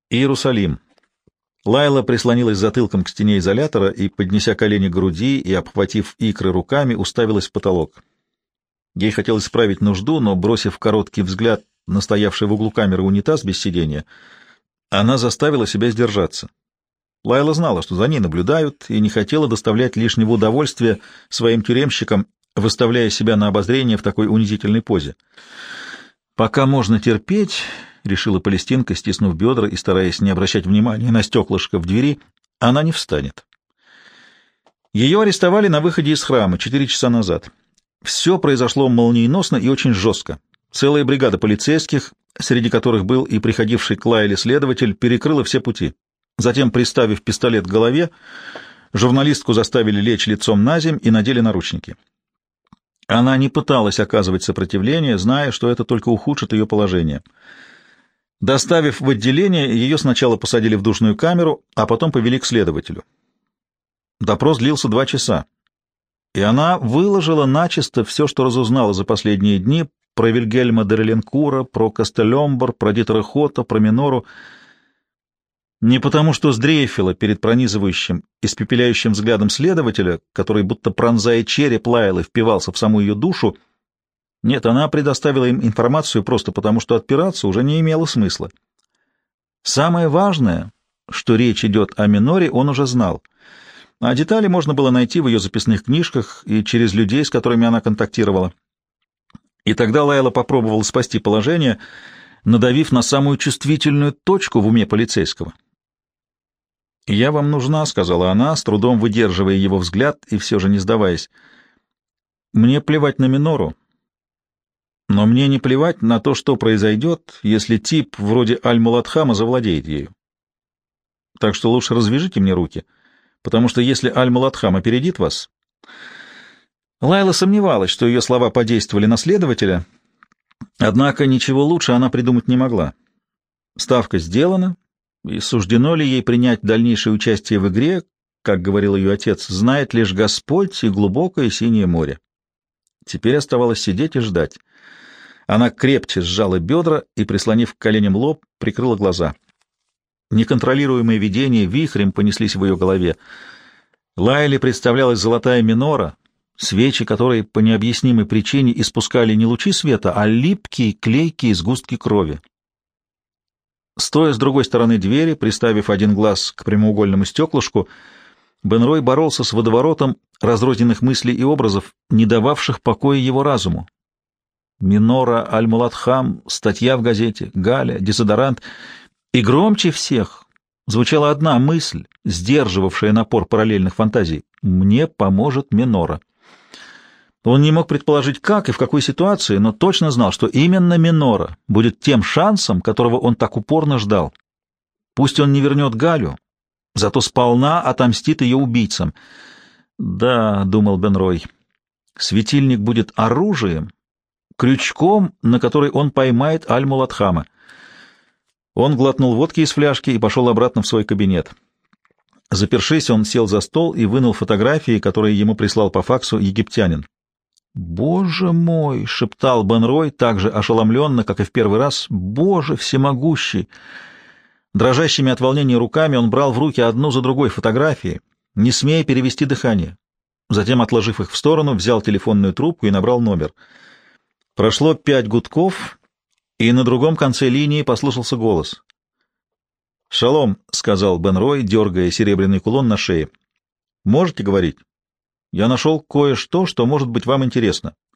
Иерусалим. Лайла прислонилась затылком к стене изолятора и, поднеся колени к груди и обхватив икры руками, уставилась в потолок. Ей хотелось справить нужду, но, бросив короткий взгляд на стоявший в углу камеры унитаз без сиденья, она заставила себя сдержаться. Лайла знала, что за ней наблюдают, и не хотела доставлять лишнего удовольствия своим тюремщикам, выставляя себя на обозрение в такой унизительной позе. «Пока можно терпеть», — решила Палестинка, стиснув бедра и стараясь не обращать внимания на стеклышко в двери, — «она не встанет». Ее арестовали на выходе из храма 4 часа назад. Все произошло молниеносно и очень жестко. Целая бригада полицейских, среди которых был и приходивший к Лайле следователь, перекрыла все пути. Затем, приставив пистолет к голове, журналистку заставили лечь лицом на земь и надели наручники. Она не пыталась оказывать сопротивление, зная, что это только ухудшит ее положение. Доставив в отделение, ее сначала посадили в душную камеру, а потом повели к следователю. Допрос длился 2 часа, и она выложила начисто все, что разузнала за последние дни про Вильгельма де Реленкура, про Кастелембор, про Дитера Хота, про Минору. Не потому, что сдрейфила перед пронизывающим, испепеляющим взглядом следователя, который, будто пронзая череп Лайлы, впивался в саму ее душу. Нет, она предоставила им информацию просто потому, что отпираться уже не имело смысла. Самое важное, что речь идет о Миноре, он уже знал, а детали можно было найти в ее записных книжках и через людей, с которыми она контактировала. И тогда Лайла попробовала спасти положение, надавив на самую чувствительную точку в уме полицейского. «Я вам нужна», — сказала она, с трудом выдерживая его взгляд и все же не сдаваясь. «Мне плевать на Минору, но мне не плевать на то, что произойдет, если тип вроде Аль-Муладхама завладеет ею. Так что лучше развяжите мне руки, потому что если Аль-Муладхам опередит вас...» Лайла сомневалась, что ее слова подействовали на следователя, однако ничего лучше она придумать не могла. Ставка сделана, и суждено ли ей принять дальнейшее участие в игре, как говорил ее отец, знает лишь Господь и глубокое синее море. Теперь оставалось сидеть и ждать. Она крепче сжала бедра и, прислонив к коленям лоб, прикрыла глаза. Неконтролируемые видения вихрем понеслись в ее голове. Лайле представлялась золотая минора, свечи которой по необъяснимой причине испускали не лучи света, а липкие, клейкие сгустки крови. Стоя с другой стороны двери, приставив один глаз к прямоугольному стеклышку, Бенрой боролся с водоворотом разрозненных мыслей и образов, не дававших покоя его разуму. Минора, Аль-Муладхам, статья в газете, Галя, дезодорант. И громче всех звучала одна мысль, сдерживавшая напор параллельных фантазий: «Мне поможет Минора». Он не мог предположить, как и в какой ситуации, но точно знал, что именно Минора будет тем шансом, которого он так упорно ждал. Пусть он не вернет Галю, зато сполна отомстит ее убийцам. «Да», — думал Бенрой, — «светильник будет оружием, крючком, на который он поймает Аль-Муладхама». Он глотнул водки из фляжки и пошел обратно в свой кабинет. Запершись, он сел за стол и вынул фотографии, которые ему прислал по факсу египтянин. «Боже мой!» — шептал Бенрой так же ошеломленно, как и в первый раз. «Боже всемогущий!» Дрожащими от волнения руками он брал в руки одну за другой фотографии, не смея перевести дыхание. Затем, отложив их в сторону, взял телефонную трубку и набрал номер. Прошло 5 гудков, и на другом конце линии послышался голос. «Шалом», — сказал Бенрой, дергая серебряный кулон на шее. «Можете говорить? Я нашел кое-что, что может быть вам интересно».